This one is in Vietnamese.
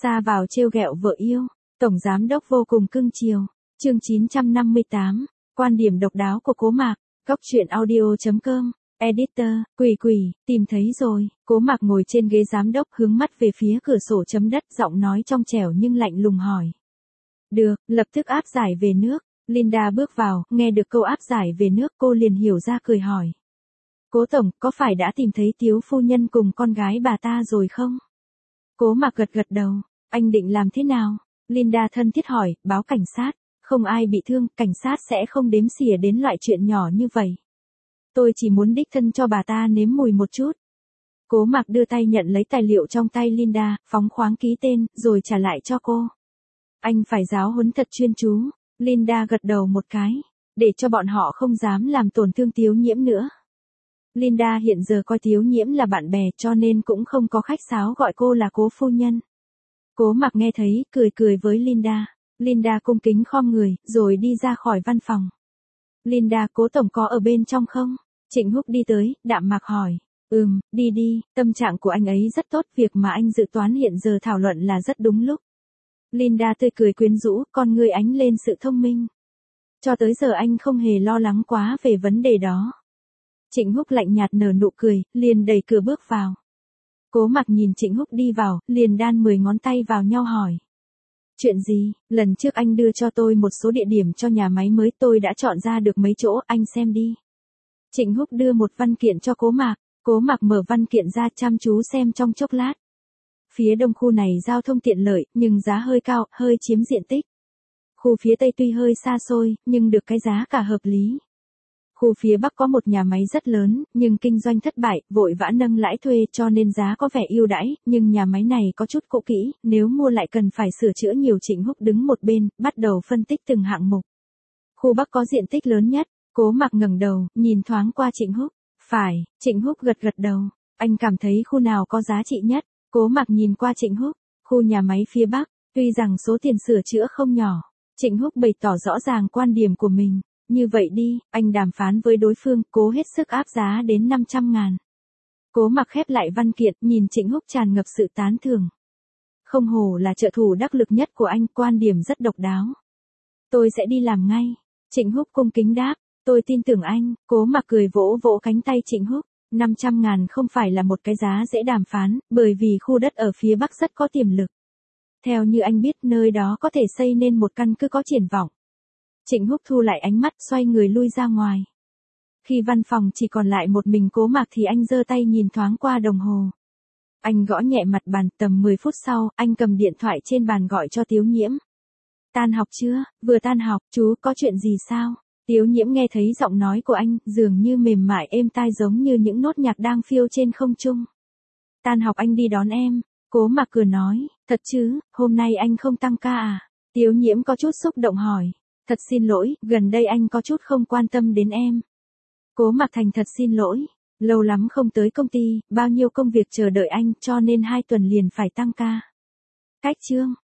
Xa vào trêu ghẹo vợ yêu, tổng giám đốc vô cùng cưng chiều. Chương 958, quan điểm độc đáo của Cố Mạc, góc truyện audio.com, editor, Quỷ, tìm thấy rồi. Cố Mạc ngồi trên ghế giám đốc hướng mắt về phía cửa sổ chấm đất, giọng nói trong trẻo nhưng lạnh lùng hỏi. Được, lập tức áp giải về nước. Linda bước vào, nghe được câu áp giải về nước cô liền hiểu ra cười hỏi. Cố tổng, có phải đã tìm thấy Tiếu phu nhân cùng con gái bà ta rồi không? Cố Mạc gật đầu, anh định làm thế nào? Linda thân thiết hỏi, báo cảnh sát, không ai bị thương, cảnh sát sẽ không đếm xỉa đến loại chuyện nhỏ như vậy. Tôi chỉ muốn đích thân cho bà ta nếm mùi một chút. Cố Mạc đưa tay nhận lấy tài liệu trong tay Linda, phóng khoáng ký tên, rồi trả lại cho cô. Anh phải giáo huấn thật chuyên chú. Linda gật đầu một cái, để cho bọn họ không dám làm tổn thương Tiếu Nhiễm nữa. Linda hiện giờ coi Tiếu Nhiễm là bạn bè cho nên cũng không có khách sáo gọi cô là Cố phu nhân. Cố Mạc nghe thấy, cười với Linda. Linda cung kính khom người, rồi đi ra khỏi văn phòng. Linda, Cố tổng có ở bên trong không? Trịnh Húc đi tới, đạm mạc hỏi. Đi, tâm trạng của anh ấy rất tốt, việc mà anh dự toán hiện giờ thảo luận là rất đúng lúc. Linda tươi cười quyến rũ, con ngươi ánh lên sự thông minh. Cho tới giờ anh không hề lo lắng quá về vấn đề đó. Trịnh Húc lạnh nhạt nở nụ cười, liền đẩy cửa bước vào. Cố Mạc nhìn Trịnh Húc đi vào, liền đan 10 ngón tay vào nhau hỏi. Chuyện gì? Lần trước anh đưa cho tôi một số địa điểm cho nhà máy mới, tôi đã chọn ra được mấy chỗ, anh xem đi. Trịnh Húc đưa một văn kiện cho Cố Mạc. Cố Mạc mở văn kiện ra chăm chú xem trong chốc lát. Phía đông khu này giao thông tiện lợi, nhưng giá hơi cao, hơi chiếm diện tích. Khu phía tây tuy hơi xa xôi, nhưng được cái giá cả hợp lý. Khu phía bắc có một nhà máy rất lớn, nhưng kinh doanh thất bại, vội vã nâng lãi thuê cho nên giá có vẻ ưu đãi, nhưng nhà máy này có chút cũ kỹ, nếu mua lại cần phải sửa chữa nhiều. Trịnh Húc đứng một bên, bắt đầu phân tích từng hạng mục. Khu bắc có diện tích lớn nhất. Cố Mạc ngẩng đầu, nhìn thoáng qua Trịnh Húc. Phải, Trịnh Húc gật đầu. Anh cảm thấy khu nào có giá trị nhất? Cố Mạc nhìn qua Trịnh Húc. Khu nhà máy phía bắc, tuy rằng số tiền sửa chữa không nhỏ. Trịnh Húc bày tỏ rõ ràng quan điểm của mình. Như vậy đi, anh đàm phán với đối phương, cố hết sức áp giá đến 500.000. Cố Mạc khép lại văn kiện, nhìn Trịnh Húc tràn ngập sự tán thưởng. Không hổ là trợ thủ đắc lực nhất của anh, quan điểm rất độc đáo. Tôi sẽ đi làm ngay. Trịnh Húc cung kính đáp, tôi tin tưởng anh. Cố Mạc cười vỗ cánh tay Trịnh Húc. 500.000 không phải là một cái giá dễ đàm phán, bởi vì khu đất ở phía bắc rất có tiềm lực. Theo như anh biết, nơi đó có thể xây nên một căn cứ có triển vọng. Trịnh Húc thu lại ánh mắt, xoay người lui ra ngoài. Khi văn phòng chỉ còn lại một mình Cố Mạc thì anh giơ tay nhìn thoáng qua đồng hồ. Anh gõ nhẹ mặt bàn, tầm 10 phút sau, anh cầm điện thoại trên bàn gọi cho Tiếu Nhiễm. Tan học chưa? Vừa tan học, chú có chuyện gì sao? Tiếu Nhiễm nghe thấy giọng nói của anh, dường như mềm mại êm tai giống như những nốt nhạc đang phiêu trên không trung. Tan học anh đi đón em. Cố Mạc cười nói, thật chứ, hôm nay anh không tăng ca à? Tiếu Nhiễm có chút xúc động hỏi. Thật xin lỗi, gần đây anh có chút không quan tâm đến em. Cố Mạc thành thật xin lỗi, lâu lắm không tới công ty, bao nhiêu công việc chờ đợi anh cho nên 2 tuần liền phải tăng ca. Cách chương.